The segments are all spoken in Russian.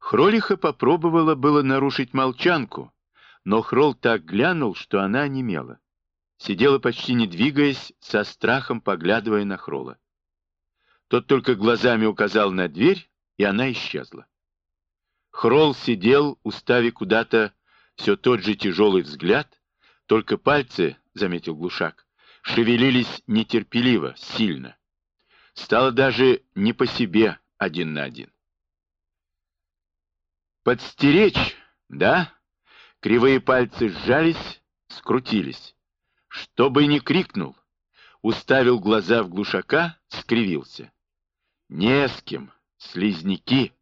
Хролиха попробовала было нарушить молчанку, но Хрол так глянул, что она онемела. Сидела почти не двигаясь, со страхом поглядывая на Хрола. Тот только глазами указал на дверь, и она исчезла. Хрол сидел, уставив куда-то все тот же тяжелый взгляд, только пальцы, заметил Глушак, шевелились нетерпеливо, сильно. Стало даже не по себе один на один. «Подстеречь, да?» Кривые пальцы сжались, скрутились. Чтобы не крикнул, уставил глаза в Глушака, скривился. «Не с кем, слизняки!»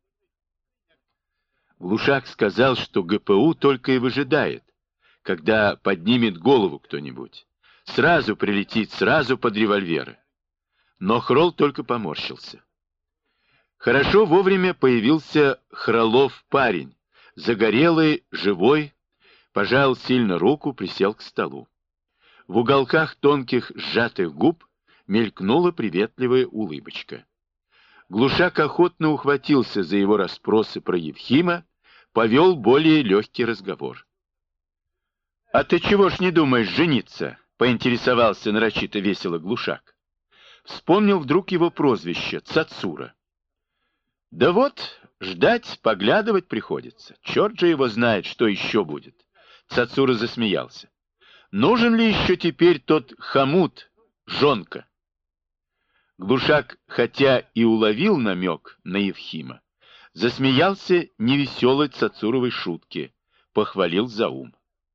Глушак сказал, что ГПУ только и выжидает, когда поднимет голову кто-нибудь. Сразу прилетит, сразу под револьверы. Но Хрол только поморщился. Хорошо вовремя появился Хролов парень, загорелый, живой, пожал сильно руку, присел к столу. В уголках тонких сжатых губ мелькнула приветливая улыбочка. Глушак охотно ухватился за его расспросы про Евхима, повел более легкий разговор. «А ты чего ж не думаешь жениться?» — поинтересовался нарочито весело Глушак. Вспомнил вдруг его прозвище — Цацура. «Да вот, ждать, поглядывать приходится. Черт же его знает, что еще будет». Цацура засмеялся. «Нужен ли еще теперь тот хомут, жонка?» Глушак, хотя и уловил намек на Евхима, засмеялся невеселой Цацуровой шутке, похвалил за ум.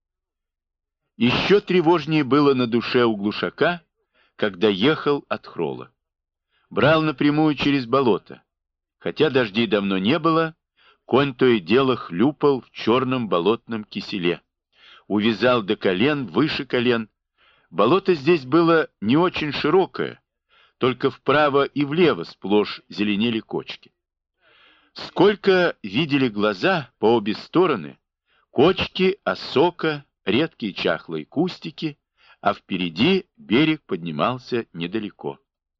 Еще тревожнее было на душе у Глушака, когда ехал от Хрола. Брал напрямую через болото. Хотя дождей давно не было, конь то и дело хлюпал в черном болотном киселе. Увязал до колен, выше колен. Болото здесь было не очень широкое, только вправо и влево сплошь зеленели кочки. Сколько видели глаза по обе стороны, кочки, осока, редкие чахлые кустики, а впереди берег поднимался недалеко.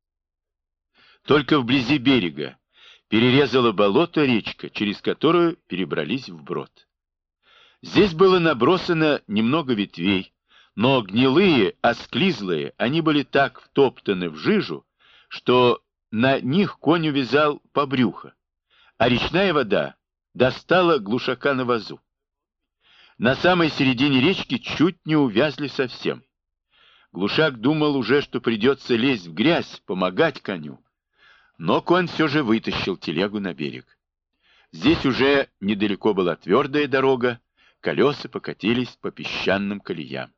Только вблизи берега перерезала болото речка, через которую перебрались вброд. Здесь было набросано немного ветвей, но гнилые, осклизлые, они были так втоптаны в жижу, что на них конь увязал по брюхо, а речная вода достала Глушака на вазу. На самой середине речки чуть не увязли совсем. Глушак думал уже, что придется лезть в грязь, помогать коню. Но конь все же вытащил телегу на берег. Здесь уже недалеко была твердая дорога, колеса покатились по песчаным колеям.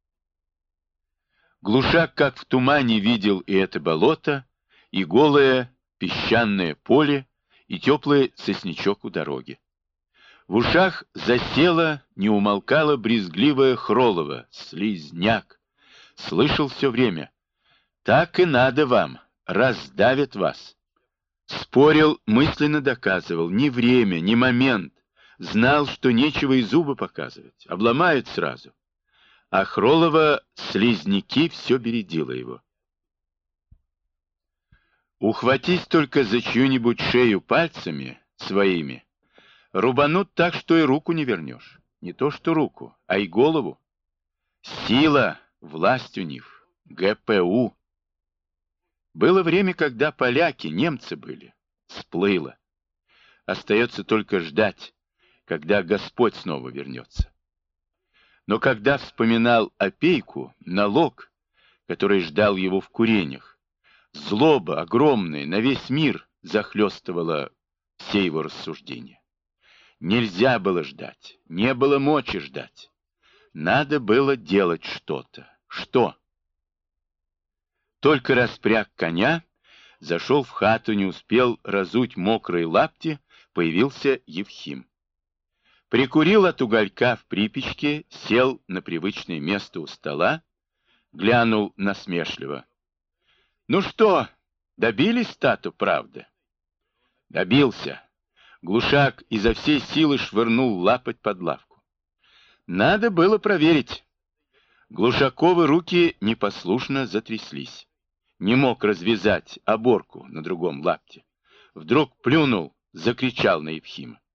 Глушак, как в тумане, видел и это болото, и голое песчаное поле, и теплый сосничок у дороги. В ушах засело, не умолкало брезгливое Хролово, слизняк. Слышал все время: «Так и надо вам, раздавят вас». Спорил, мысленно доказывал: ни время, ни момент. Знал, что нечего и зубы показывать, обломают сразу. А Хролова слизняки все бередило его. Ухватись только за чью-нибудь шею пальцами своими, рубанут так, что и руку не вернешь. Не то что руку, а и голову. Сила, власть у них, ГПУ. Было время, когда поляки, немцы были. Сплыло. Остается только ждать, когда Господь снова вернется. Но когда вспоминал опейку, налог, который ждал его в куренях, злоба огромная на весь мир захлестывала все его рассуждения. Нельзя было ждать, не было мочи ждать. Надо было делать что-то. Что? Только распряг коня, зашел в хату, не успел разуть мокрые лапти, появился Евхим. Прикурил от уголька в припечке, сел на привычное место у стола, глянул насмешливо. «Ну что, добились стату правды?» «Добился». Глушак изо всей силы швырнул лапоть под лавку. «Надо было проверить». Глушаковы руки непослушно затряслись. Не мог развязать оборку на другом лапте. Вдруг плюнул, закричал на Евхима.